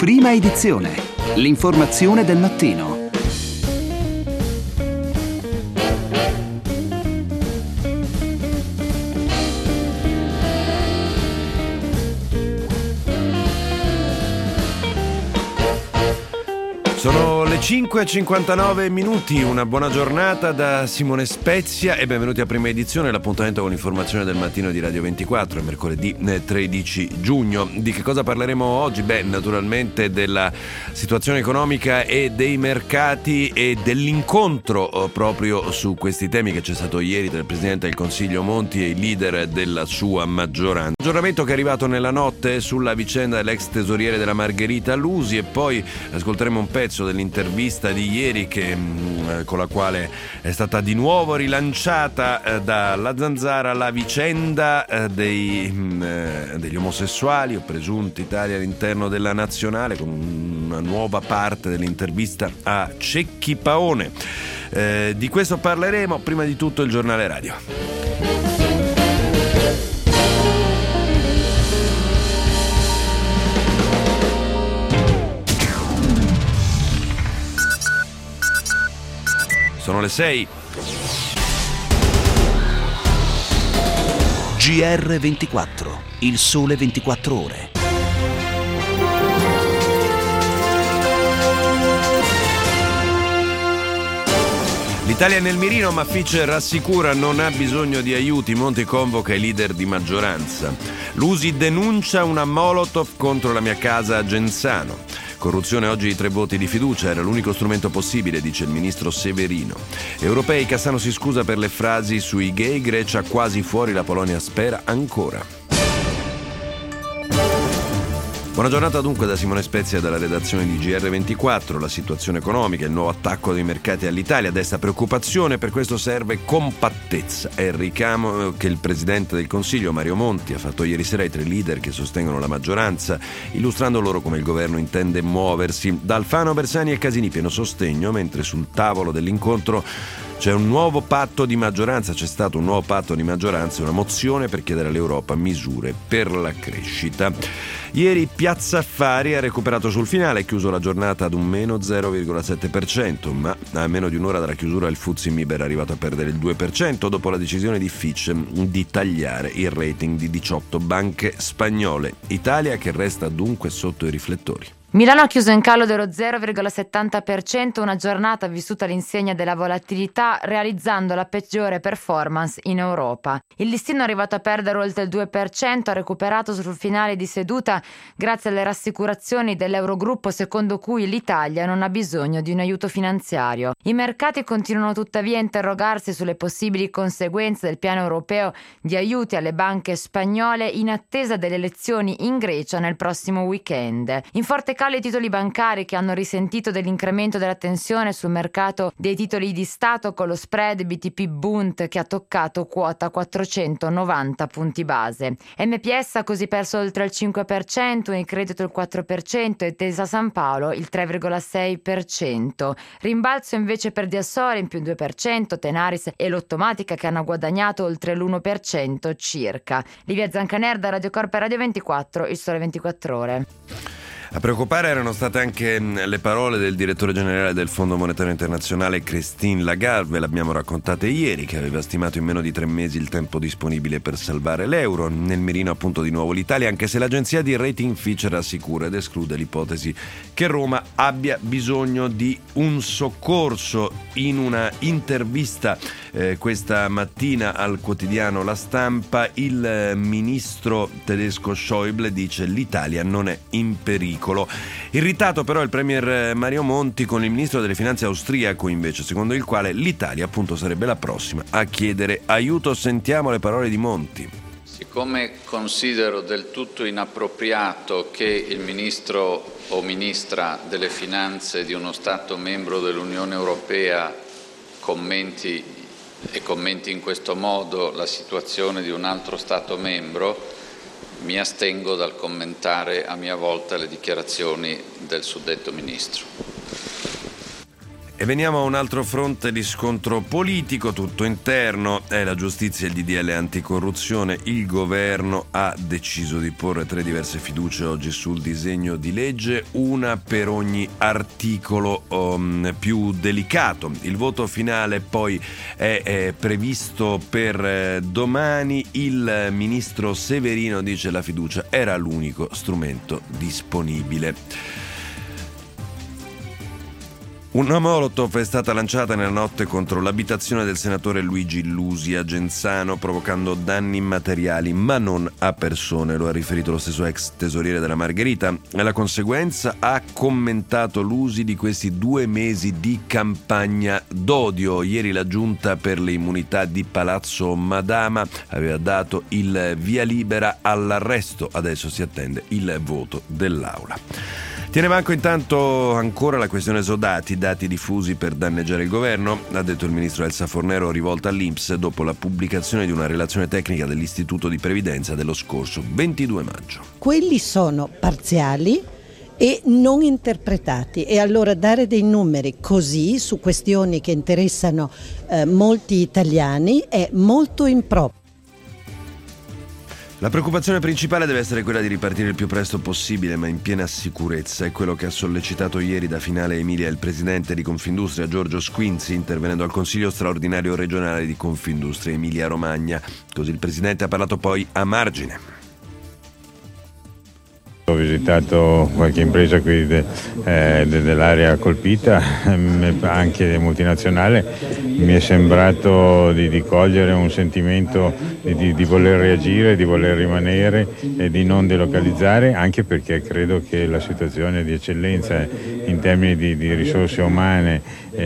Prima edizione. L'informazione del mattino. Sono le 5:59, una buona giornata da Simone Spezia e benvenuti a Prima Edizione, l'appuntamento con l'informazione del mattino di Radio 24, mercoledì 13 giugno. Di che cosa parleremo oggi? Naturalmente della situazione economica e dei mercati e dell'incontro proprio su questi temi che c'è stato ieri tra il Presidente del Consiglio Monti e i leader della sua maggioranza. Aggiornamento che è arrivato nella notte sulla vicenda dell'ex tesoriere della Margherita Lusi e poi ascolteremo un pezzo dell'intervista di ieri con la quale è stata di nuovo rilanciata dalla Zanzara la vicenda degli omosessuali o presunti tali all'interno della Nazionale, con una nuova parte dell'intervista a Cecchi Paone. Di questo parleremo. Prima di tutto il giornale radio. Sono le 6. GR24, il sole 24 ore. L'Italia è nel mirino, ma Fitch rassicura non ha bisogno di aiuti. Monti convoca i leader di maggioranza. Lusi denuncia una Molotov contro la mia casa a Genzano. Corruzione oggi 3 voti di fiducia, era l'unico strumento possibile, dice il ministro Severino. Europei, Cassano si scusa per le frasi sui gay, Grecia quasi fuori, la Polonia spera ancora. Buona giornata dunque da Simone Spezia dalla redazione di GR24. La situazione economica, il nuovo attacco dei mercati all'Italia desta preoccupazione, per questo serve compattezza. È il ricamo che il Presidente del Consiglio Mario Monti ha fatto ieri sera ai 3 leader che sostengono la maggioranza, illustrando loro come il governo intende muoversi. Da Alfano, Bersani e Casini pieno sostegno, mentre sul tavolo dell'incontro c'è un nuovo patto di maggioranza, c'è stato un nuovo patto di maggioranza e una mozione per chiedere all'Europa misure per la crescita. Ieri Piazza Affari ha recuperato sul finale, ha chiuso la giornata ad un meno 0,7%, ma a meno di un'ora dalla chiusura il FTSE MIB era arrivato a perdere il 2% dopo la decisione di Fitch di tagliare il rating di 18 banche spagnole. Italia che resta dunque sotto i riflettori. Milano ha chiuso in calo dello 0,70%, una giornata vissuta all'insegna della volatilità, realizzando la peggiore performance in Europa. Il listino è arrivato a perdere oltre il 2%, ha recuperato sul finale di seduta grazie alle rassicurazioni dell'Eurogruppo secondo cui l'Italia non ha bisogno di un aiuto finanziario. I mercati continuano tuttavia a interrogarsi sulle possibili conseguenze del piano europeo di aiuti alle banche spagnole in attesa delle elezioni in Grecia nel prossimo weekend. In forte calo i titoli bancari, che hanno risentito dell'incremento della tensione sul mercato dei titoli di Stato, con lo spread BTP Bund che ha toccato quota 490 punti base. MPS ha così perso oltre il 5%, Unicredito il 4% e Intesa Sanpaolo il 3,6%. Rimbalzo invece per Diasore in più 2%, Tenaris e Lottomatica che hanno guadagnato oltre l'1% circa. Livia Zancaner da Radio Corp e Radio 24, il sole 24 ore. A preoccupare erano state anche le parole del direttore generale del Fondo Monetario Internazionale Christine Lagarde, ve l'abbiamo raccontate ieri, che aveva stimato in meno di 3 mesi il tempo disponibile per salvare l'euro. Nel mirino appunto di nuovo l'Italia, anche se l'agenzia di rating Fitch rassicura ed esclude l'ipotesi che Roma abbia bisogno di un soccorso. In una intervista questa mattina al quotidiano La Stampa, il ministro tedesco Schäuble dice: l'Italia non è in pericolo. Irritato però il premier Mario Monti con il ministro delle finanze austriaco, invece, secondo il quale l'Italia appunto sarebbe la prossima a chiedere aiuto. Sentiamo le parole di Monti. Siccome considero del tutto inappropriato che il ministro o ministra delle finanze di uno Stato membro dell'Unione Europea commenti in questo modo la situazione di un altro Stato membro, mi astengo dal commentare a mia volta le dichiarazioni del suddetto ministro. E veniamo a un altro fronte di scontro politico, tutto interno, è la giustizia e il DDL anticorruzione. Il governo ha deciso di porre 3 diverse fiducie oggi sul disegno di legge, una per ogni articolo più delicato. Il voto finale poi è previsto per domani. Il ministro Severino dice la fiducia era l'unico strumento disponibile. Una molotov è stata lanciata nella notte contro l'abitazione del senatore Luigi Lusi a Genzano, provocando danni materiali ma non a persone, lo ha riferito lo stesso ex tesoriere della Margherita. La conseguenza, ha commentato Lusi, di questi 2 mesi di campagna d'odio. Ieri la giunta per le immunità di Palazzo Madama aveva dato il via libera all'arresto, adesso si attende il voto dell'Aula. Tiene banco intanto ancora la questione esodati, dati diffusi per danneggiare il governo, ha detto il ministro Elsa Fornero, rivolta all'INPS dopo la pubblicazione di una relazione tecnica dell'Istituto di Previdenza dello scorso 22 maggio. Quelli sono parziali e non interpretati, e allora dare dei numeri così su questioni che interessano molti italiani è molto improprio. La preoccupazione principale deve essere quella di ripartire il più presto possibile, ma in piena sicurezza. È quello che ha sollecitato ieri da Finale Emilia il presidente di Confindustria Giorgio Squinzi, intervenendo al Consiglio straordinario regionale di Confindustria Emilia Romagna. Così il presidente ha parlato poi a margine. Ho visitato qualche impresa qui dell'area colpita, anche multinazionale. Mi è sembrato di cogliere un sentimento di voler reagire, di voler rimanere e di non delocalizzare, anche perché credo che la situazione di eccellenza in termini di risorse umane,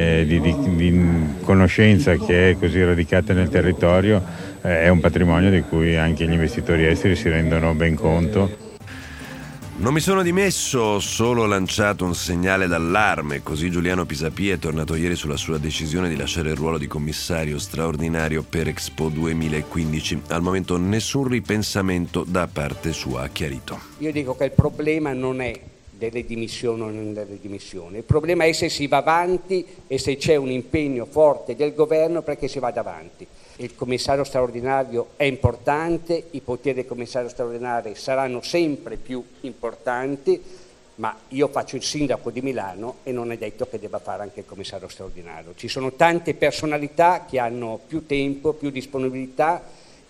di conoscenza che è così radicata nel territorio, è un patrimonio di cui anche gli investitori esteri si rendono ben conto. Non mi sono dimesso, ho solo lanciato un segnale d'allarme, così Giuliano Pisapia è tornato ieri sulla sua decisione di lasciare il ruolo di commissario straordinario per Expo 2015. Al momento nessun ripensamento da parte sua, ha chiarito. Io dico che il problema non è delle dimissioni o non delle dimissioni, il problema è se si va avanti e se c'è un impegno forte del governo perché si vada avanti. Il commissario straordinario è importante, i poteri del commissario straordinario saranno sempre più importanti, ma io faccio il sindaco di Milano e non è detto che debba fare anche il commissario straordinario. Ci sono tante personalità che hanno più tempo, più disponibilità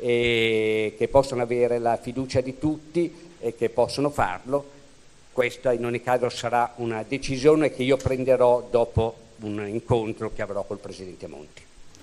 e che possono avere la fiducia di tutti e che possono farlo. Questa in ogni caso sarà una decisione che io prenderò dopo un incontro che avrò col Presidente Monti.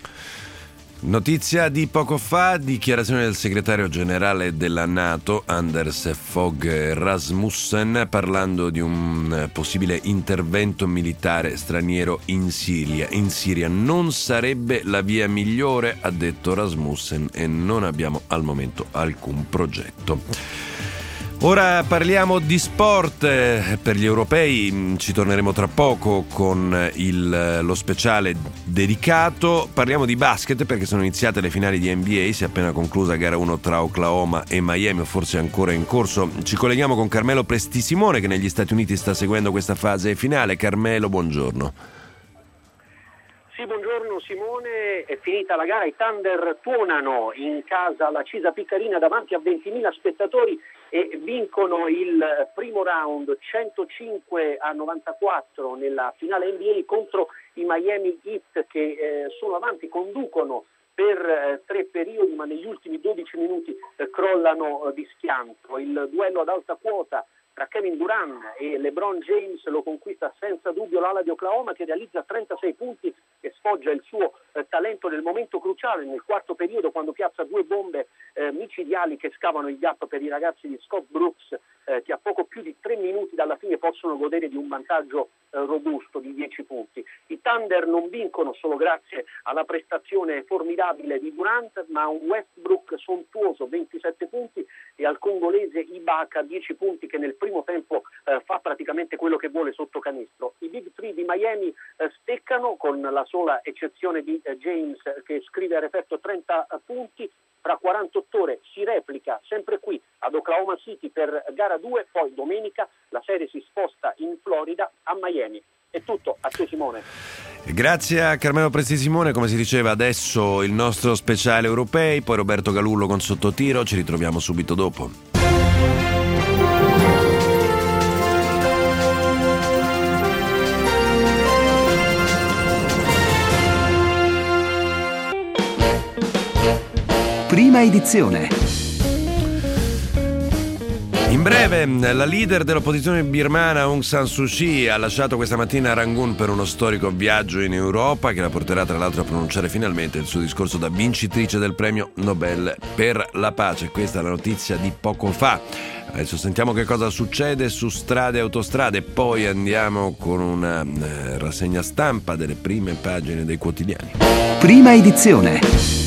Notizia di poco fa, dichiarazione del segretario generale della NATO, Anders Fogh Rasmussen, parlando di un possibile intervento militare straniero in Siria. In Siria non sarebbe la via migliore, ha detto Rasmussen, e non abbiamo al momento alcun progetto. Ora parliamo di sport. Per gli europei ci torneremo tra poco con lo speciale dedicato. Parliamo di basket perché sono iniziate le finali di NBA, si è appena conclusa gara 1 tra Oklahoma e Miami, o forse ancora in corso. Ci colleghiamo con Carmelo Prestisimone che negli Stati Uniti sta seguendo questa fase finale. Carmelo, buongiorno. Sì, buongiorno Simone, è finita la gara, i Thunder tuonano in casa la Cisa Piccarina davanti a 20.000 spettatori e vincono il primo round 105-94 nella finale NBA contro i Miami Heat che sono avanti, conducono per 3 periodi, ma negli ultimi 12 minuti crollano di schianto. Il duello ad alta quota tra Kevin Durant e LeBron James lo conquista senza dubbio l'ala di Oklahoma, che realizza 36 punti e sfoggia il suo talento nel momento cruciale, nel quarto periodo, quando piazza 2 bombe micidiali che scavano il gap per i ragazzi di Scott Brooks, che a poco più di 3 minuti dalla fine possono godere di un vantaggio robusto di 10 punti. I Thunder non vincono solo grazie alla prestazione formidabile di Durant, ma a un Westbrook sontuoso, 27 punti, e al congolese Ibaka 10 punti, che nel primo tempo fa praticamente quello che vuole sotto canestro. I Big Three di Miami steccano, con la sola eccezione di James che scrive a referto 30 punti. Fra 48 ore si replica sempre qui ad Oklahoma City per gara 2, poi domenica la serie si sposta in Florida a Miami. È tutto, a te Simone. Grazie a Carmelo Presti Simone, come si diceva adesso il nostro speciale europei, poi Roberto Galullo con Sottotiro, ci ritroviamo subito dopo. Prima edizione. In breve, la leader dell'opposizione birmana Aung San Suu Kyi ha lasciato questa mattina Rangoon per uno storico viaggio in Europa che la porterà tra l'altro a pronunciare finalmente il suo discorso da vincitrice del premio Nobel per la pace. Questa è la notizia di poco fa. Adesso sentiamo che cosa succede su strade e autostrade, poi andiamo con una rassegna stampa delle prime pagine dei quotidiani. Prima edizione.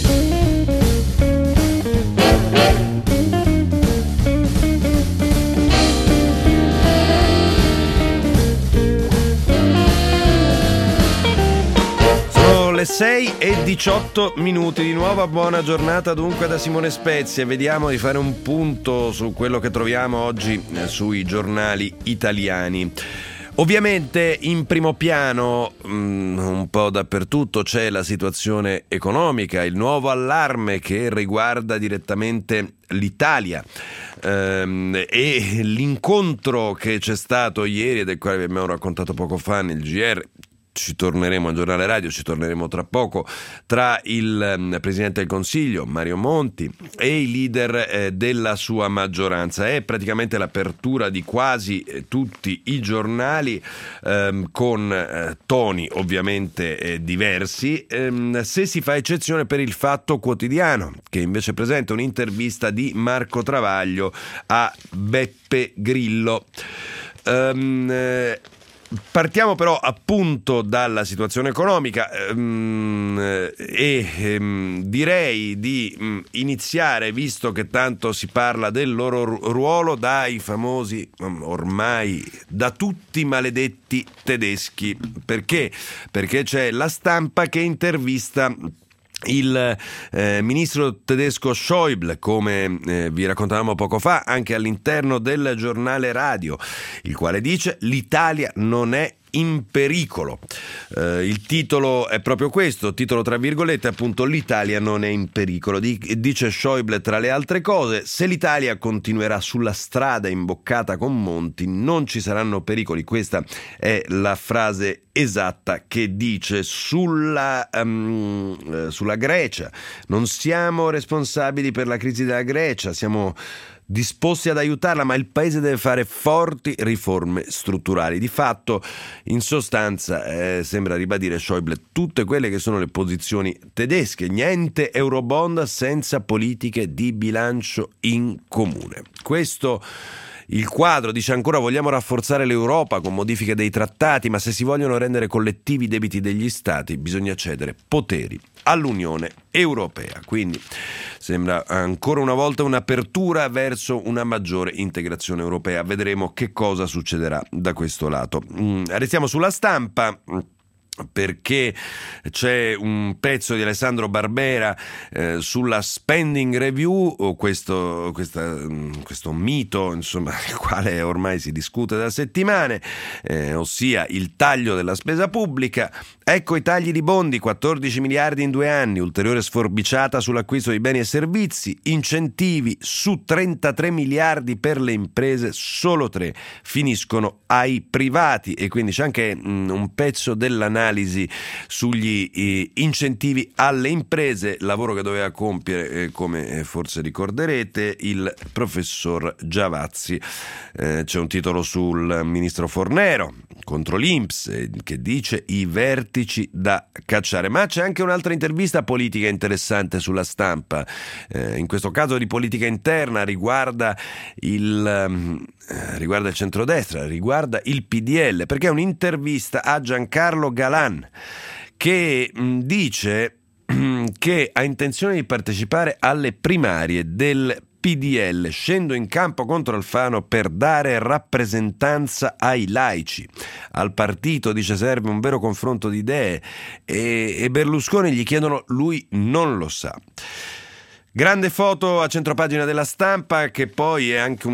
Le 6:18 di nuova buona giornata dunque da Simone Spezia. Vediamo di fare un punto su quello che troviamo oggi sui giornali italiani. Ovviamente in primo piano un po' dappertutto c'è la situazione economica, il nuovo allarme che riguarda direttamente l'Italia e l'incontro che c'è stato ieri e del quale vi abbiamo raccontato poco fa nel GR. Ci torneremo al giornale radio, ci torneremo tra poco, tra il Presidente del Consiglio Mario Monti e i leader della sua maggioranza. È praticamente l'apertura di quasi tutti i giornali con toni ovviamente diversi, se si fa eccezione per il Fatto Quotidiano, che invece presenta un'intervista di Marco Travaglio a Beppe Grillo. Partiamo però appunto dalla situazione economica e direi di iniziare, visto che tanto si parla del loro ruolo, dai famosi, ormai da tutti maledetti tedeschi. Perché? Perché c'è La Stampa che intervista il ministro tedesco Schäuble, come vi raccontavamo poco fa, anche all'interno del giornale radio, il quale dice: l'Italia non è in pericolo. Il titolo è proprio questo, titolo tra virgolette, appunto, l'Italia non è in pericolo. Dice Schäuble, tra le altre cose: se l'Italia continuerà sulla strada imboccata con Monti non ci saranno pericoli. Questa è la frase esatta che dice. Sulla Grecia: non siamo responsabili per la crisi della Grecia, siamo disposti ad aiutarla, ma il paese deve fare forti riforme strutturali. Di fatto, in sostanza, sembra ribadire Schäuble tutte quelle che sono le posizioni tedesche: niente Eurobond senza politiche di bilancio in comune. Questo il quadro. Dice ancora: vogliamo rafforzare l'Europa con modifiche dei trattati, ma se si vogliono rendere collettivi i debiti degli Stati bisogna cedere poteri all'Unione Europea. Quindi sembra ancora una volta un'apertura verso una maggiore integrazione europea. Vedremo che cosa succederà da questo lato. Restiamo sulla Stampa, perché c'è un pezzo di Alessandro Barbera sulla spending review, questo mito, insomma, del quale ormai si discute da settimane, ossia il taglio della spesa pubblica. Ecco i tagli di Bondi: 14 miliardi in 2 anni, ulteriore sforbiciata sull'acquisto di beni e servizi, incentivi su 33 miliardi per le imprese, solo 3 finiscono ai privati. E quindi c'è anche un pezzo dell'analisi sugli incentivi alle imprese, lavoro che doveva compiere, come forse ricorderete, il professor Giavazzi. C'è un titolo sul ministro Fornero contro l'INPS che dice: i vertici da cacciare. Ma c'è anche un'altra intervista politica interessante sulla Stampa, in questo caso di politica interna, riguarda il centrodestra, riguarda il PDL, perché è un'intervista a Giancarlo Galan che dice che ha intenzione di partecipare alle primarie del PDL. Scendo in campo contro Alfano per dare rappresentanza ai laici. Al partito, dice, serve un vero confronto di idee, e Berlusconi gli chiedono, lui non lo sa. Grande foto a centropagina della Stampa, che poi è anche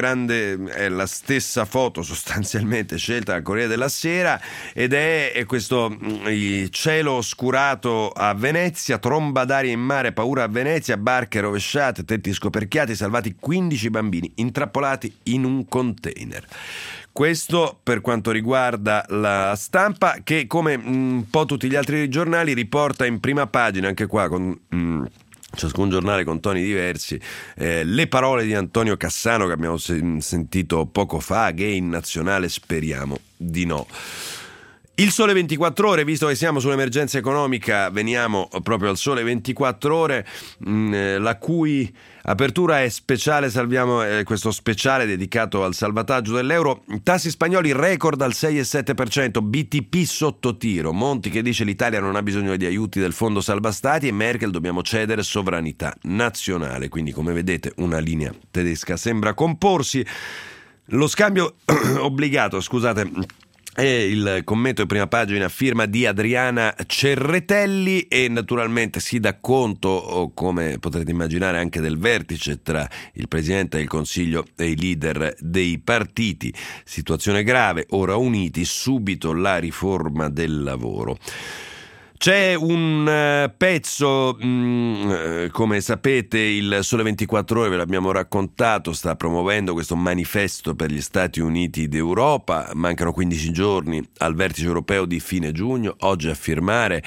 è la stessa foto sostanzialmente scelta dal Corriere della Sera, ed è questo il cielo oscurato a Venezia, tromba d'aria in mare, paura a Venezia, barche rovesciate, tetti scoperchiati, salvati 15 bambini intrappolati in un container. Questo per quanto riguarda la Stampa, che come un po' tutti gli altri giornali riporta in prima pagina, anche qua con ciascun giornale con toni diversi, le parole di Antonio Cassano che abbiamo sentito poco fa: gay in nazionale, speriamo di no. Il Sole 24 Ore, visto che siamo sull'emergenza economica, veniamo proprio al Sole 24 Ore, la cui apertura è speciale. Salviamo questo speciale dedicato al salvataggio dell'euro. Tassi spagnoli record al 6,7%, BTP sotto tiro, Monti che dice l'Italia non ha bisogno di aiuti del fondo salva stati, e Merkel dobbiamo cedere sovranità nazionale. Quindi, come vedete, una linea tedesca sembra comporsi. Lo scambio obbligato, scusate, è il commento in prima pagina a firma di Adriana Cerretelli, e naturalmente si dà conto, come potrete immaginare, anche del vertice tra il Presidente del Consiglio e i leader dei partiti. Situazione grave, ora uniti, subito la riforma del lavoro. C'è un pezzo, come sapete il Sole 24 Ore, ve l'abbiamo raccontato, sta promuovendo questo manifesto per gli Stati Uniti d'Europa. Mancano 15 giorni al vertice europeo di fine giugno. Oggi a firmare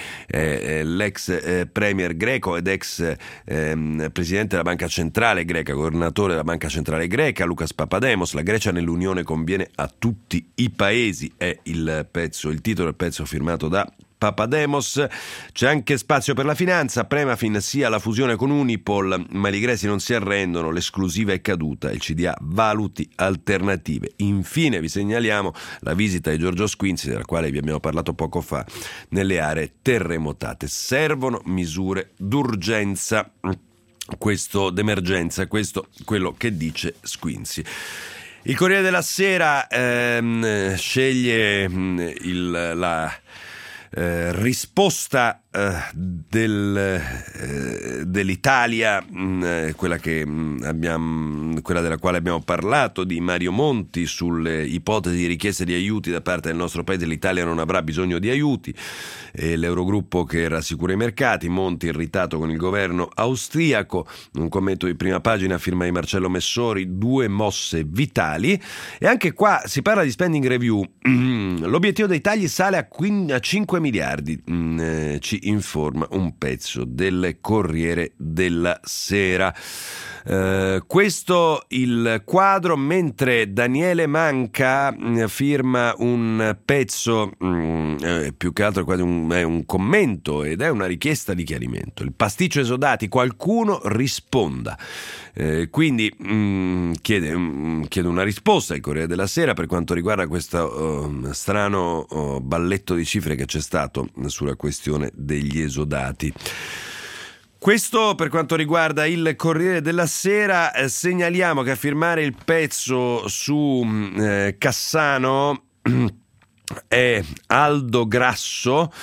l'ex premier greco ed ex presidente della Banca Centrale greca, governatore della Banca Centrale greca, Lucas Papademos. La Grecia nell'Unione conviene a tutti i paesi, è il titolo del pezzo firmato da Papademos. C'è anche spazio per la finanza, Premafin sia la fusione con Unipol, ma i ligresi non si arrendono, l'esclusiva è caduta, il CDA valuti alternative. Infine vi segnaliamo la visita di Giorgio Squinzi, della quale vi abbiamo parlato poco fa, nelle aree terremotate. Servono misure d'urgenza, d'emergenza, questo quello che dice Squinzi. Il Corriere della Sera sceglie la risposta dell'Italia, quella della quale abbiamo parlato, di Mario Monti sulle ipotesi di richieste di aiuti da parte del nostro paese. L'Italia non avrà bisogno di aiuti, l'Eurogruppo che rassicura i mercati, Monti irritato con il governo austriaco. Un commento di prima pagina a firma di Marcello Messori, 2 mosse vitali. E anche qua si parla di spending review. L'obiettivo dei tagli sale a 5 miliardi, ci informa un pezzo del Corriere della Sera. Questo il quadro, mentre Daniele Manca firma un pezzo, più che altro quasi è un commento ed è una richiesta di chiarimento. Il pasticcio esodati, qualcuno risponda. Quindi chiede una risposta al Corriere della Sera per quanto riguarda questo strano balletto di cifre che c'è stato sulla questione degli esodati. Questo per quanto riguarda il Corriere della Sera. Segnaliamo che a firmare il pezzo su Cassano è Aldo Grasso,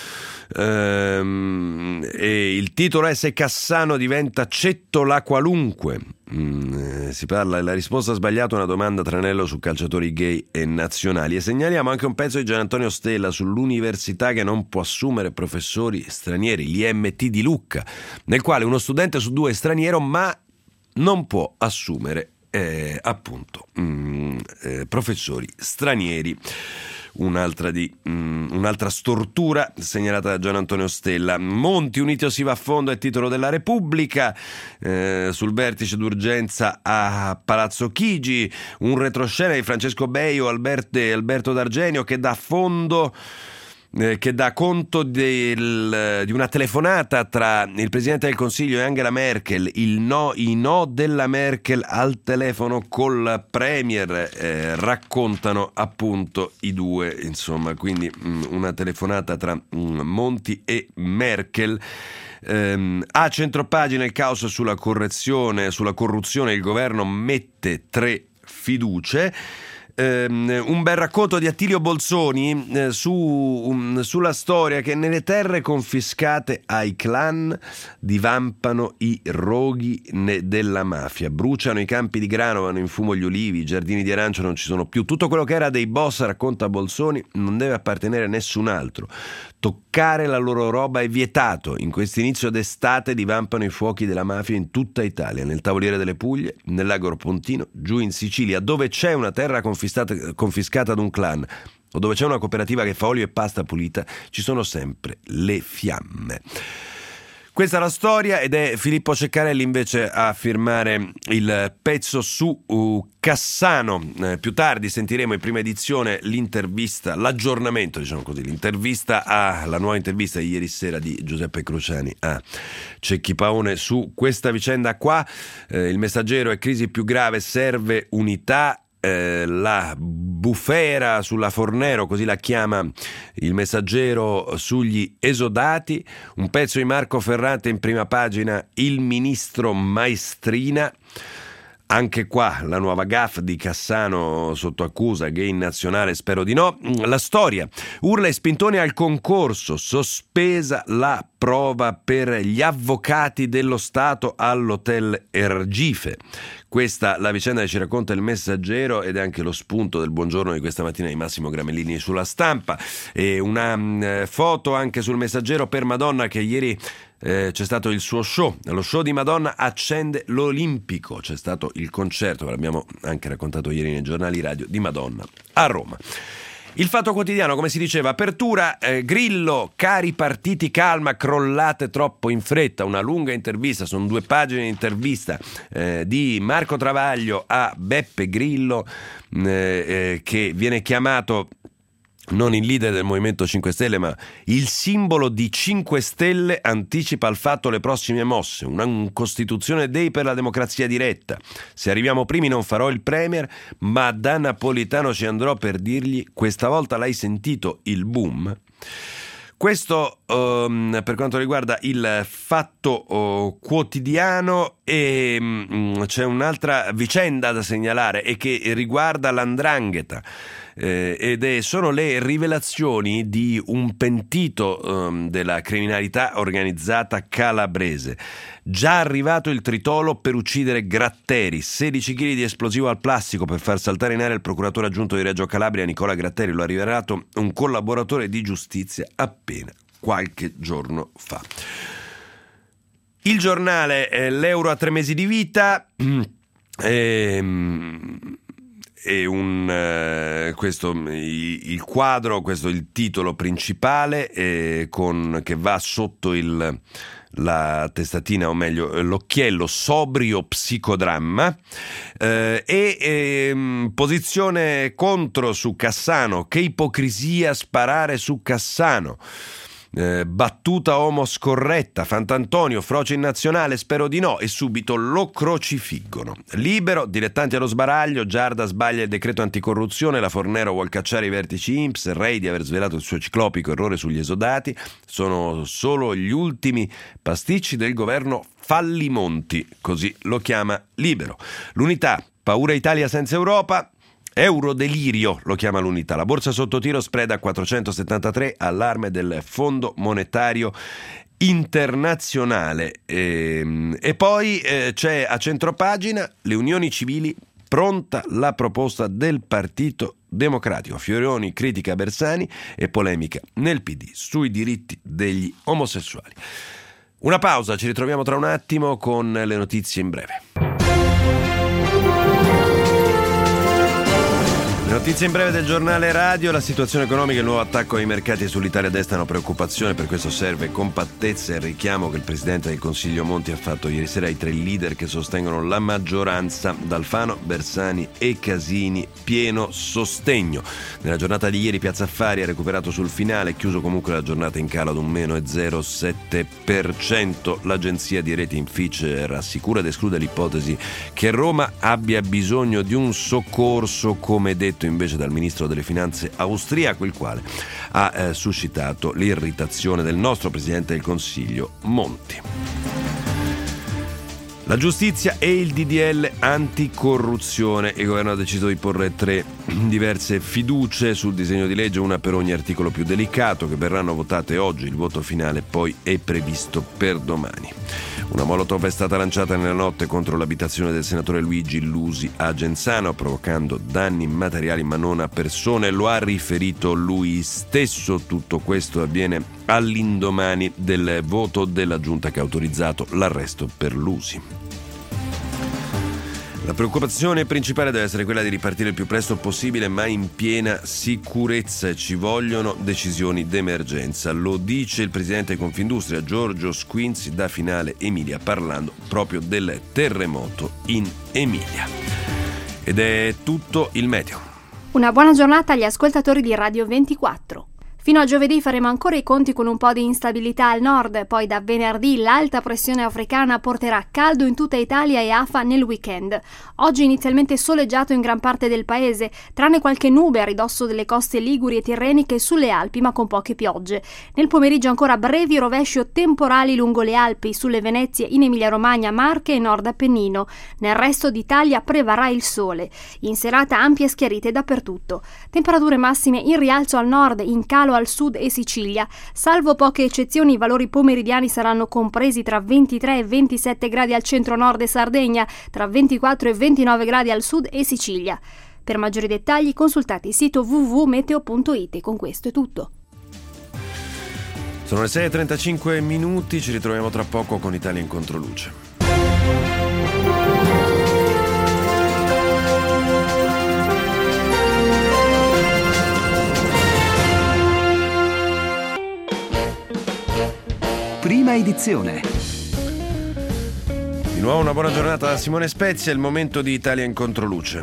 e il titolo è "Se Cassano diventa cettola qualunque". Si parla, la risposta sbagliata, una domanda tranello su calciatori gay e nazionali. E segnaliamo anche un pezzo di Gian Antonio Stella sull'università che non può assumere professori stranieri, l'IMT di Lucca, nel quale uno studente su 2 è straniero ma non può assumere professori stranieri. Un'altra stortura segnalata da Gian Antonio Stella. Monti uniti o si va a fondo è titolo della Repubblica. Sul vertice d'urgenza a Palazzo Chigi, un retroscena di Francesco Beio, Alberto D'Argenio che dà conto di una telefonata tra il Presidente del Consiglio e Angela Merkel, i no della Merkel al telefono col Premier, raccontano appunto i due, insomma, quindi una telefonata tra Monti e Merkel. A centropagina il caos sulla corruzione, il governo mette 3 fiducie. un bel racconto di Attilio Bolzoni sulla storia che nelle terre confiscate ai clan divampano i roghi della mafia, bruciano i campi di grano, vanno in fumo gli ulivi, i giardini di arancio non ci sono più, tutto quello che era dei boss, racconta Bolzoni, non deve appartenere a nessun altro. Toccare la loro roba è vietato. In questo inizio d'estate divampano i fuochi della mafia in tutta Italia, nel Tavoliere delle Puglie, nel Lago Pontino, giù in Sicilia, dove c'è una terra confiscata ad un clan o dove c'è una cooperativa che fa olio e pasta pulita, ci sono sempre le fiamme. Questa è la storia ed è Filippo Ceccarelli invece a firmare il pezzo su Cassano. Più tardi sentiremo in prima edizione l'intervista, l'aggiornamento, diciamo così, la nuova intervista di ieri sera di Giuseppe Cruciani a Cecchi Paone su questa vicenda qua. Il Messaggero è crisi più grave, serve unità. La bufera sulla Fornero, così la chiama il Messaggero, sugli esodati. Un pezzo di Marco Ferrante in prima pagina, il ministro Maestrina. Anche qua la nuova gaffe di Cassano sotto accusa, gay in nazionale, spero di no. La storia, urla e spintoni al concorso, sospesa la prova per gli avvocati dello Stato all'hotel Ergife. Questa la vicenda che ci racconta il Messaggero ed è anche lo spunto del buongiorno di questa mattina di Massimo Gramellini sulla Stampa. E una foto anche sul Messaggero per Madonna, che ieri c'è stato il suo show. Lo show di Madonna accende l'Olimpico. C'è stato il concerto, ve l'abbiamo anche raccontato ieri nei giornali radio, di Madonna a Roma. Il Fatto Quotidiano, come si diceva, apertura, Grillo, cari partiti, calma, crollate troppo in fretta. Una lunga intervista, sono 2 pagine di intervista di Marco Travaglio a Beppe Grillo, che viene chiamato non il leader del Movimento 5 Stelle, ma il simbolo di 5 Stelle, anticipa al Fatto le prossime mosse. Una Costituzione Day per la democrazia diretta. Se arriviamo primi non farò il premier, ma da Napolitano ci andrò per dirgli: questa volta l'hai sentito il boom? Questo per quanto riguarda il Fatto Quotidiano. E c'è un'altra vicenda da segnalare e che riguarda l''ndrangheta. Sono le rivelazioni di un pentito della criminalità organizzata calabrese. Già arrivato il tritolo per uccidere Gratteri, 16 kg di esplosivo al plastico per far saltare in aria il procuratore aggiunto di Reggio Calabria Nicola Gratteri. Lo ha rivelato un collaboratore di giustizia appena qualche giorno fa. Il Giornale, l'euro a 3 mesi di vita. Questo il quadro, questo è il titolo principale, che va sotto la testatina, o meglio l'occhiello, sobrio psicodramma, posizione contro su Cassano. Che ipocrisia sparare su Cassano. Battuta homo scorretta, Fantantonio, froce in nazionale, spero di no, e subito lo crocifiggono. Libero, dilettanti allo sbaraglio, Giarda sbaglia il decreto anticorruzione, la Fornero vuol cacciare i vertici INPS, Rei di aver svelato il suo ciclopico errore sugli esodati, sono solo gli ultimi pasticci del governo Fallimonti, così lo chiama Libero. L'Unità, paura Italia senza Europa. Eurodelirio lo chiama l'Unità. La borsa sotto tiro, spread a 473, allarme del Fondo Monetario Internazionale. E poi c'è a centropagina le unioni civili, pronta la proposta del Partito Democratico. Fioroni critica Bersani e polemica nel PD sui diritti degli omosessuali. Una pausa, ci ritroviamo tra un attimo con le notizie in breve. Notizie in breve del giornale radio. La situazione economica e il nuovo attacco ai mercati sull'Italia destano preoccupazione, per questo serve compattezza e il richiamo che il Presidente del Consiglio Monti ha fatto ieri sera ai 3 leader che sostengono la maggioranza, D'Alfano, Bersani e Casini, pieno sostegno. Nella giornata di ieri Piazza Affari ha recuperato sul finale, chiuso comunque la giornata in calo ad un meno 0,7%. L'agenzia di rating Fitch rassicura ed esclude l'ipotesi che Roma abbia bisogno di un soccorso, come detto invece dal ministro delle finanze austriaco, il quale ha suscitato l'irritazione del nostro Presidente del Consiglio Monti. La giustizia e il DDL anticorruzione. Il governo ha deciso di porre 3 diverse fiducie sul disegno di legge, una per ogni articolo più delicato, che verranno votate oggi. Il voto finale poi è previsto per domani. Una molotov è stata lanciata nella notte contro l'abitazione del senatore Luigi Lusi a Genzano, provocando danni materiali ma non a persone. Lo ha riferito lui stesso. Tutto questo avviene all'indomani del voto della giunta che ha autorizzato l'arresto per Lusi. La preoccupazione principale deve essere quella di ripartire il più presto possibile, ma in piena sicurezza. Ci vogliono decisioni d'emergenza. Lo dice il presidente di Confindustria Giorgio Squinzi da Finale Emilia, parlando proprio del terremoto in Emilia. Ed è tutto il meteo. Una buona giornata agli ascoltatori di Radio 24. Fino a giovedì faremo ancora i conti con un po' di instabilità al nord, poi da venerdì l'alta pressione africana porterà caldo in tutta Italia e afa nel weekend. Oggi inizialmente soleggiato in gran parte del paese, tranne qualche nube a ridosso delle coste liguri e tirreniche e sulle Alpi, ma con poche piogge. Nel pomeriggio ancora brevi rovesci o temporali lungo le Alpi, sulle Venezie, in Emilia-Romagna, Marche e Nord Appennino. Nel resto d'Italia prevarrà il sole. In serata ampie schiarite dappertutto. Temperature massime in rialzo al nord, in calo al sud e Sicilia. Salvo poche eccezioni, i valori pomeridiani saranno compresi tra 23 e 27 gradi al centro-nord e Sardegna, tra 24 e 29 gradi al sud e Sicilia. Per maggiori dettagli consultate il sito www.meteo.it. E con questo è tutto. Sono le 6:35, ci ritroviamo tra poco con Italia in Controluce. Prima edizione. Di nuovo una buona giornata da Simone Spezia, è il momento di Italia in Controluce.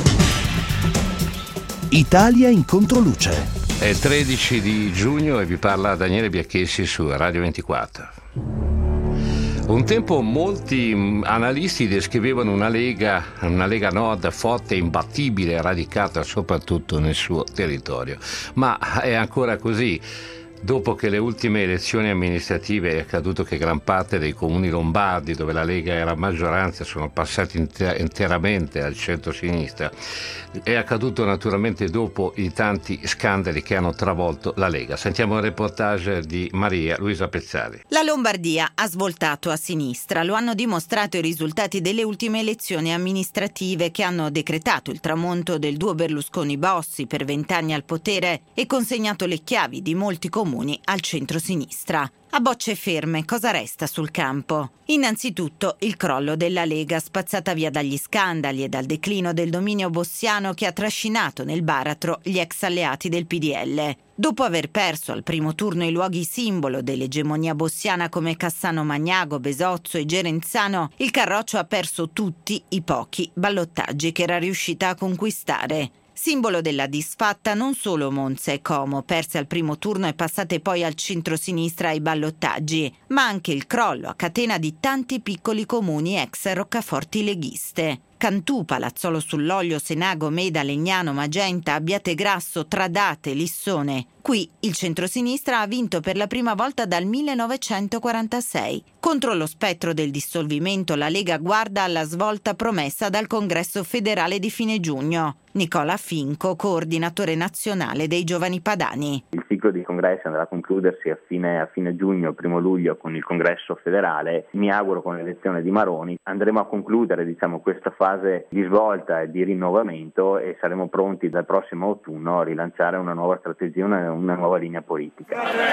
Italia in Controluce. È 13 di giugno e vi parla Daniele Biacchessi su Radio 24. Un tempo molti analisti descrivevano una Lega Nord forte, imbattibile, radicata soprattutto nel suo territorio. Ma è ancora così? Dopo che le ultime elezioni amministrative è accaduto che gran parte dei comuni lombardi, dove la Lega era maggioranza, sono passati interamente al centro-sinistra, è accaduto naturalmente dopo i tanti scandali che hanno travolto la Lega. Sentiamo il reportage di Maria Luisa Pezzali. La Lombardia ha svoltato a sinistra, lo hanno dimostrato i risultati delle ultime elezioni amministrative che hanno decretato il tramonto del duo Berlusconi-Bossi per 20 anni al potere e consegnato le chiavi di molti comuni al centro-sinistra. A bocce ferme, cosa resta sul campo? Innanzitutto il crollo della Lega, spazzata via dagli scandali e dal declino del dominio bossiano che ha trascinato nel baratro gli ex alleati del PDL. Dopo aver perso al primo turno i luoghi simbolo dell'egemonia bossiana come Cassano Magnago, Besozzo e Gerenzano, il Carroccio ha perso tutti i pochi ballottaggi che era riuscita a conquistare. Simbolo della disfatta non solo Monza e Como, perse al primo turno e passate poi al centro-sinistra ai ballottaggi, ma anche il crollo a catena di tanti piccoli comuni ex roccaforti leghiste. Cantù, Palazzolo sull'Olio, Senago, Meda, Legnano, Magenta, Abbiategrasso, Tradate, Lissone. Qui il centrosinistra ha vinto per la prima volta dal 1946. Contro lo spettro del dissolvimento, la Lega guarda alla svolta promessa dal Congresso federale di fine giugno. Nicola Finco, coordinatore nazionale dei Giovani Padani. Il ciclo di congressi andrà a concludersi a fine giugno, primo luglio con il Congresso federale. Mi auguro con l'elezione di Maroni andremo a concludere questa fase di svolta e di rinnovamento e saremo pronti dal prossimo autunno a rilanciare una nuova strategia, una nuova linea politica.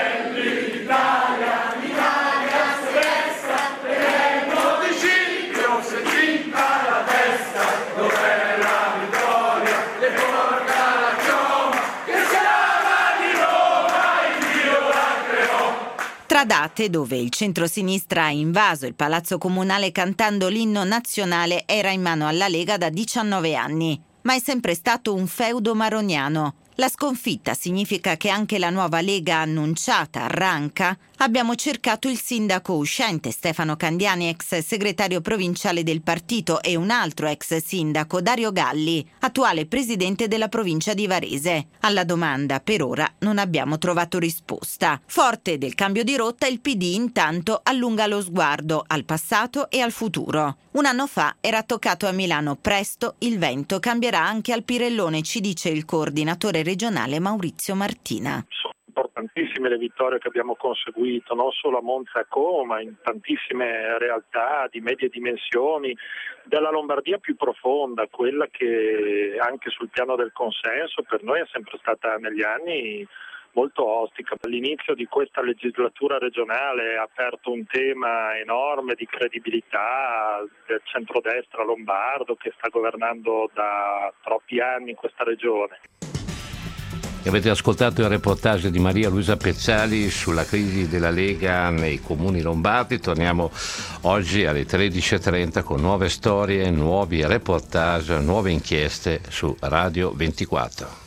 Tradate, dove il centrosinistra ha invaso il palazzo comunale cantando l'inno nazionale, era in mano alla Lega da 19 anni, ma è sempre stato un feudo maroniano. La sconfitta significa che anche la nuova Lega annunciata, Arranca, Abbiamo cercato il sindaco uscente Stefano Candiani, ex segretario provinciale del partito, e un altro ex sindaco, Dario Galli, attuale presidente della provincia di Varese. Alla domanda per ora non abbiamo trovato risposta. Forte del cambio di rotta, il PD intanto allunga lo sguardo al passato e al futuro. Un anno fa era toccato a Milano, presto il vento cambierà anche al Pirellone, ci dice il coordinatore regionale Maurizio Martina. Importantissime le vittorie che abbiamo conseguito, non solo a Monza e Co, ma in tantissime realtà di medie dimensioni, della Lombardia più profonda, quella che anche sul piano del consenso per noi è sempre stata negli anni molto ostica. All'inizio di questa legislatura regionale ha aperto un tema enorme di credibilità del centrodestra lombardo che sta governando da troppi anni in questa regione. Avete ascoltato il reportage di Maria Luisa Pezzali sulla crisi della Lega nei comuni lombardi. Torniamo oggi alle 13.30 con nuove storie, nuovi reportage, nuove inchieste su Radio 24.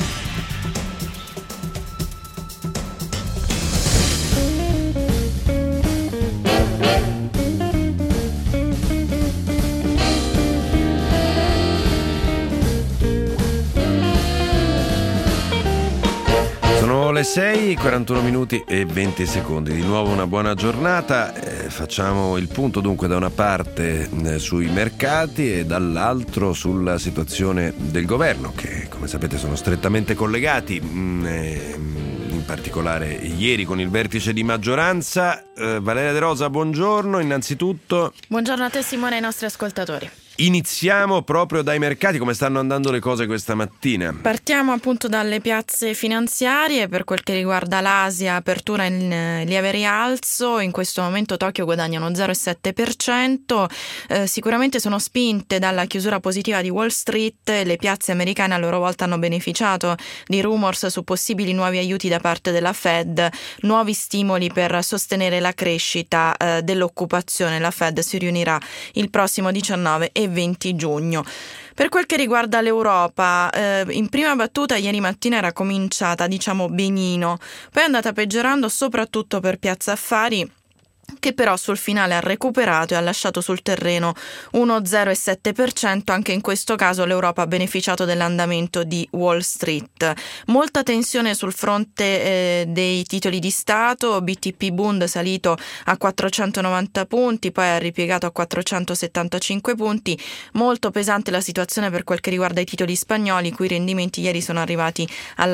Le 6, 41 minuti e 20 secondi. Di nuovo una buona giornata. Facciamo il punto dunque da una parte sui mercati e dall'altro sulla situazione del governo, che come sapete sono strettamente collegati, in particolare ieri con il vertice di maggioranza. Valeria De Rosa, buongiorno innanzitutto. Buongiorno a te Simone e ai nostri ascoltatori. Iniziamo proprio dai mercati, come stanno andando le cose questa mattina? Partiamo appunto dalle piazze finanziarie. Per quel che riguarda l'Asia, apertura in lieve rialzo, in questo momento Tokyo guadagna uno 0,7%, sicuramente sono spinte dalla chiusura positiva di Wall Street. Le piazze americane a loro volta hanno beneficiato di rumors su possibili nuovi aiuti da parte della Fed, nuovi stimoli per sostenere la crescita dell'occupazione. La Fed si riunirà il prossimo 19 e 20 giugno. Per quel che riguarda l'Europa, in prima battuta ieri mattina era cominciata, benino, poi è andata peggiorando soprattutto per Piazza Affari, che però sul finale ha recuperato e ha lasciato sul terreno uno 0,7%. Anche in questo caso l'Europa ha beneficiato dell'andamento di Wall Street. Molta tensione sul fronte dei titoli di Stato. BTP Bund salito a 490 punti, poi ha ripiegato a 475 punti. Molto pesante la situazione per quel che riguarda i titoli spagnoli, i cui rendimenti ieri sono arrivati al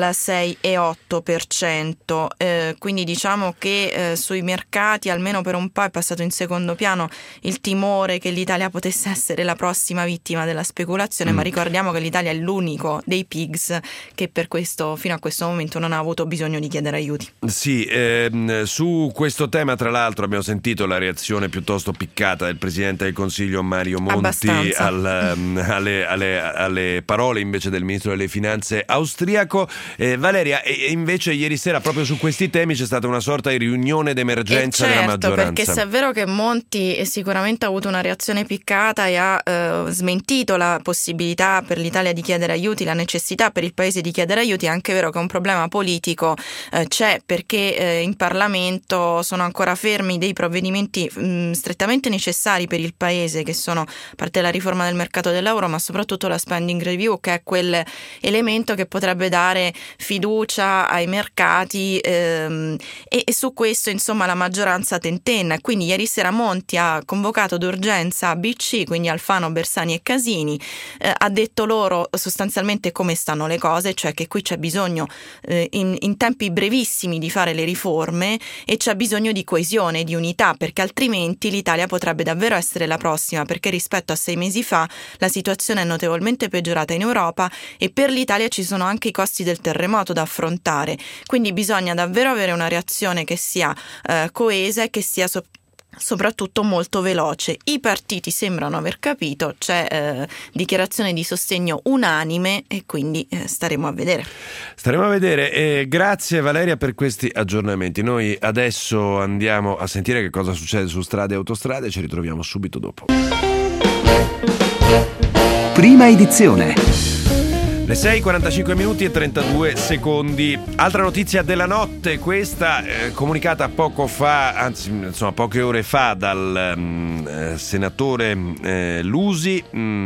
6,8%. Quindi diciamo che sui mercati, almeno per un po', è passato in secondo piano il timore che l'Italia potesse essere la prossima vittima della speculazione, ma ricordiamo che l'Italia è l'unico dei PIGS che per questo, fino a questo momento, non ha avuto bisogno di chiedere aiuti. Sì, su questo tema tra l'altro abbiamo sentito la reazione piuttosto piccata del Presidente del Consiglio Mario Monti alle parole invece del Ministro delle Finanze austriaco. Valeria, invece ieri sera proprio su questi temi c'è stata una sorta di riunione d'emergenza della maggioranza. Perché se è vero che Monti sicuramente ha avuto una reazione piccata e ha smentito la possibilità per l'Italia di chiedere aiuti, la necessità per il Paese di chiedere aiuti, è anche vero che un problema politico c'è, perché in Parlamento sono ancora fermi dei provvedimenti strettamente necessari per il Paese, che sono a parte la riforma del mercato dell'euro, ma soprattutto la spending review, che è quell'elemento che potrebbe dare fiducia ai mercati, e su questo insomma la maggioranza tentenna. Quindi ieri sera Monti ha convocato d'urgenza BC, quindi Alfano, Bersani e Casini, ha detto loro sostanzialmente come stanno le cose, cioè che qui c'è bisogno in tempi brevissimi di fare le riforme e c'è bisogno di coesione, di unità, perché altrimenti l'Italia potrebbe davvero essere la prossima, perché rispetto a 6 mesi fa la situazione è notevolmente peggiorata in Europa e per l'Italia ci sono anche i costi del terremoto da affrontare. Quindi bisogna davvero avere una reazione che sia coesa e che sia soprattutto molto veloce. I partiti sembrano aver capito, c'è dichiarazione di sostegno unanime e quindi staremo a vedere. Grazie Valeria per questi aggiornamenti. Noi adesso andiamo a sentire che cosa succede su strade e autostrade, ci ritroviamo subito dopo. Prima edizione. Le Le 6:45 minuti e 32 secondi. Altra notizia della notte, questa comunicata poco fa, anzi insomma poche ore fa dal senatore Lusi,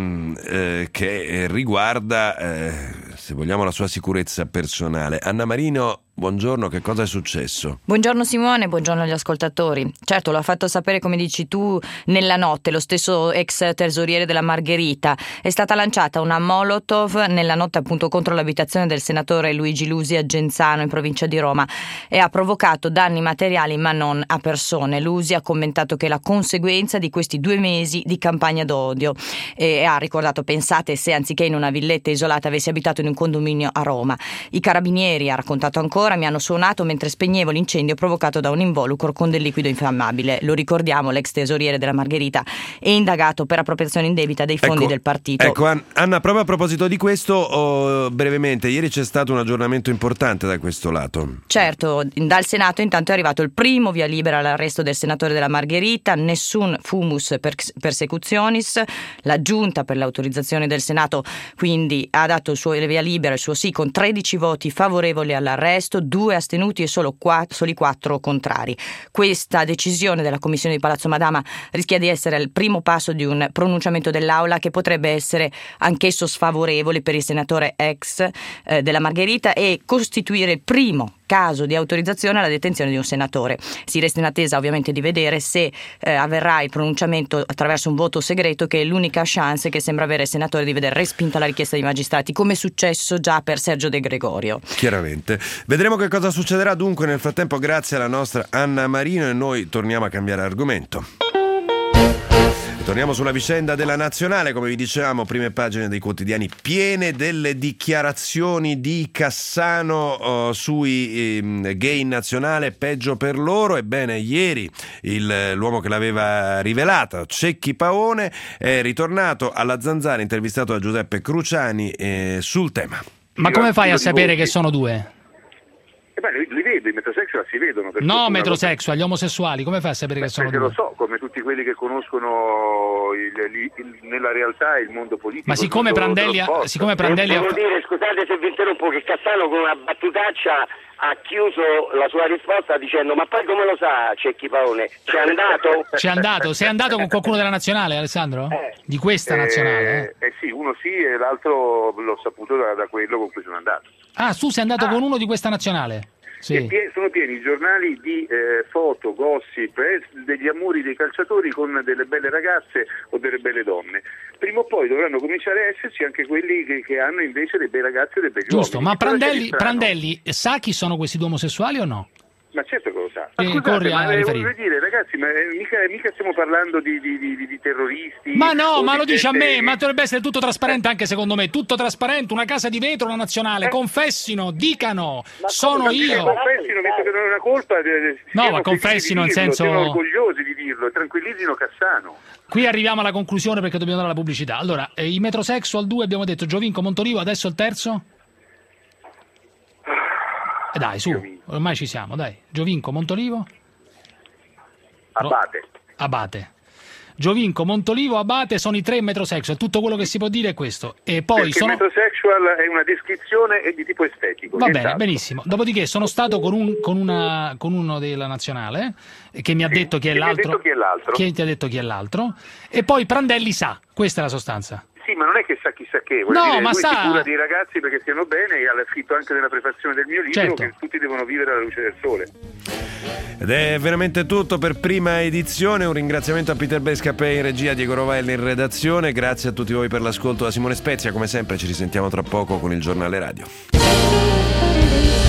che riguarda, se vogliamo, la sua sicurezza personale. Anna Marino, buongiorno, che cosa è successo? Buongiorno Simone, buongiorno agli ascoltatori. Certo, lo ha fatto sapere, come dici tu, nella notte lo stesso ex tesoriere della Margherita. È stata lanciata una Molotov nella notte appunto contro l'abitazione del senatore Luigi Lusi a Genzano, in provincia di Roma, e ha provocato danni materiali ma non a persone. Lusi ha commentato che è la conseguenza di questi 2 mesi di campagna d'odio e ha ricordato: pensate se anziché in una villetta isolata avessi abitato in un condominio a Roma. I carabinieri, ha raccontato ancora, mi hanno suonato mentre spegnevo l'incendio provocato da un involucro con del liquido infiammabile. Lo ricordiamo, l'ex tesoriere della Margherita è indagato per appropriazione indebita dei fondi del partito. Ecco Anna, proprio a proposito di questo, brevemente, ieri c'è stato un aggiornamento importante da questo lato. Certo, dal Senato intanto è arrivato il primo via libera all'arresto del senatore della Margherita, nessun fumus persecutionis. La giunta per l'autorizzazione del Senato quindi ha dato il suo via libera, il suo sì, con 13 voti favorevoli all'arresto, 2 astenuti e soli 4 contrari. Questa decisione della Commissione di Palazzo Madama rischia di essere il primo passo di un pronunciamento dell'Aula che potrebbe essere anch'esso sfavorevole per il senatore ex della Margherita e costituire il primo caso di autorizzazione alla detenzione di un senatore. Si resta in attesa ovviamente di vedere se avverrà il pronunciamento attraverso un voto segreto, che è l'unica chance che sembra avere il senatore di vedere respinta la richiesta dei magistrati, come è successo già per Sergio De Gregorio. Chiaramente. Vedremo che cosa succederà dunque. Nel frattempo, grazie alla nostra Anna Marino, e noi torniamo a cambiare argomento. Torniamo sulla vicenda della Nazionale, come vi dicevamo, prime pagine dei quotidiani piene delle dichiarazioni di Cassano sui gay in Nazionale, peggio per loro. Ebbene, ieri l'uomo che l'aveva rivelata, Cecchi Paone, è ritornato alla Zanzara, intervistato da Giuseppe Cruciani sul tema. Ma come fai a sapere che sono 2? Li vedo, i metrosexual si vedono. No, metrosexual, gli omosessuali, come fai a sapere che sono 2? Lo so, come tutti quelli che conoscono nella realtà il mondo politico. Ma siccome Prandelli devo dire, scusate se vi interrompo, che Cassano con una battutaccia ha chiuso la sua risposta dicendo: ma poi come lo sa Cecchi Paone? C'è andato? C'è andato? Sei andato con qualcuno della Nazionale, Alessandro? Di questa Nazionale? Sì, uno sì e l'altro l'ho saputo da quello con cui sono andato. Ah, tu sei andato con uno di questa Nazionale? Sì. Sono pieni i giornali di foto, gossip, degli amori dei calciatori con delle belle ragazze o delle belle donne. Prima o poi dovranno cominciare a esserci anche quelli che hanno invece dei bei ragazzi e dei belli Giusto, uomini. ma Prandelli sa chi sono questi 2 omosessuali o no? Ma certo che lo sa. Scusate, ma voglio dire, ragazzi, ma mica stiamo parlando di terroristi. Ma no, ma lo dice a me, ma dovrebbe essere tutto trasparente anche secondo me, tutto trasparente, una casa di vetro, una Nazionale, confessino, dicano, sono io. Confessino, visto che non è una colpa. No, ma confessino nel senso... Siamo orgogliosi di dirlo, tranquillizzino Cassano. Qui arriviamo alla conclusione perché dobbiamo dare la pubblicità. Allora, i metrosexual 2 abbiamo detto, Giovinco, Montolivo, adesso il terzo? Dai, su, ormai ci siamo, dai. Giovinco, Montolivo? Abate. Giovinco, Montolivo, Abate sono i 3 metrosexual. Tutto quello che si può dire è questo. E poi perché metrosexual è una descrizione di tipo estetico. Va bene, benissimo. Dopodiché sono stato con uno della Nazionale che mi ha detto chi è l'altro. Chi ti ha detto chi è l'altro? E poi Prandelli sa, questa è la sostanza. Sì, ma non è che sa chissà che, lui si cura dei ragazzi perché stiano bene, e ha scritto anche nella prefazione del mio libro che tutti devono vivere alla luce del sole. Ed è veramente tutto per Prima Edizione. Un ringraziamento a Peter Bescapè in regia, Diego Rovelli in redazione. Grazie a tutti voi per l'ascolto da Simone Spezia. Come sempre ci risentiamo tra poco con il giornale radio.